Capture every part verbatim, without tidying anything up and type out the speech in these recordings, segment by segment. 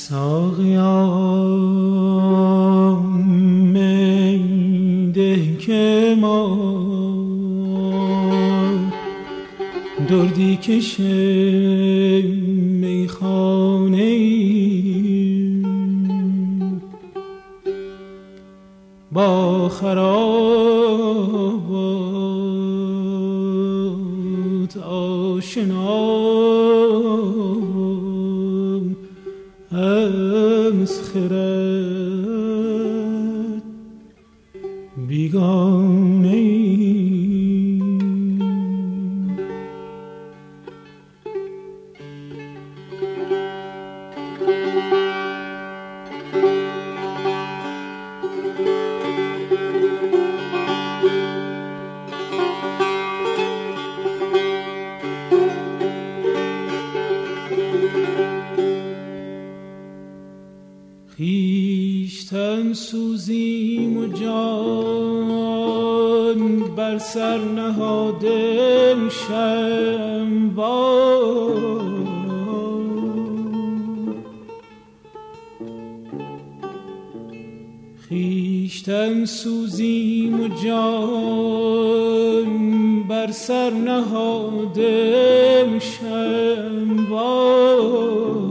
ساقیا می ده که ما دردی کشه میخانه ایم با خرابات آشنا از خرد بیگانه ایم. خویشتن سوزیم و جان بر سر نهاده شموار خویشتن سوزیم و جان بر سر نهاده شموار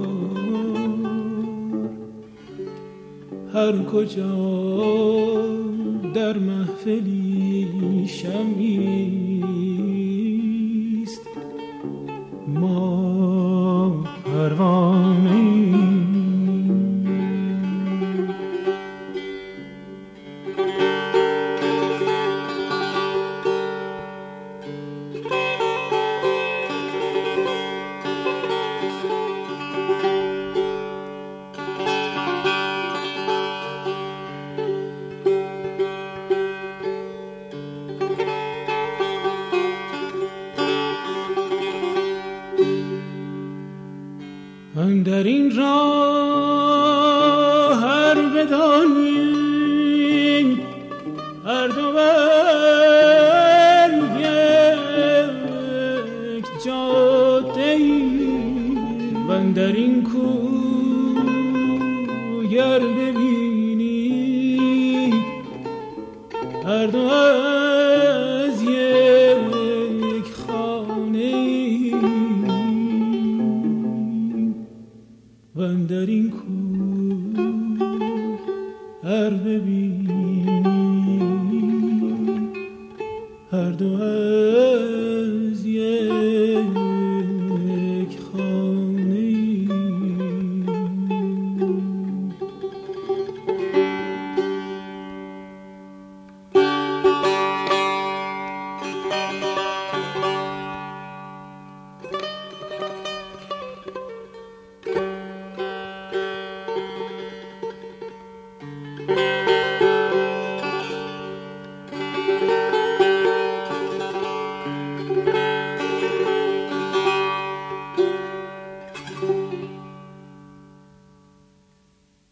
هر کجا در محفلی شمعیست ما پروانه در این راه هر بدانیم هر دو بر یک جاده ایم و در این کوی گر ببینی هر دو از یک خانه ایم و در این کوی هر ببین